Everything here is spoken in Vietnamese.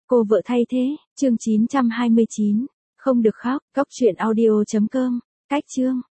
Cô vợ thay thế, chương 929. Không được khóc, cóc truyện audio.com. Cách chương.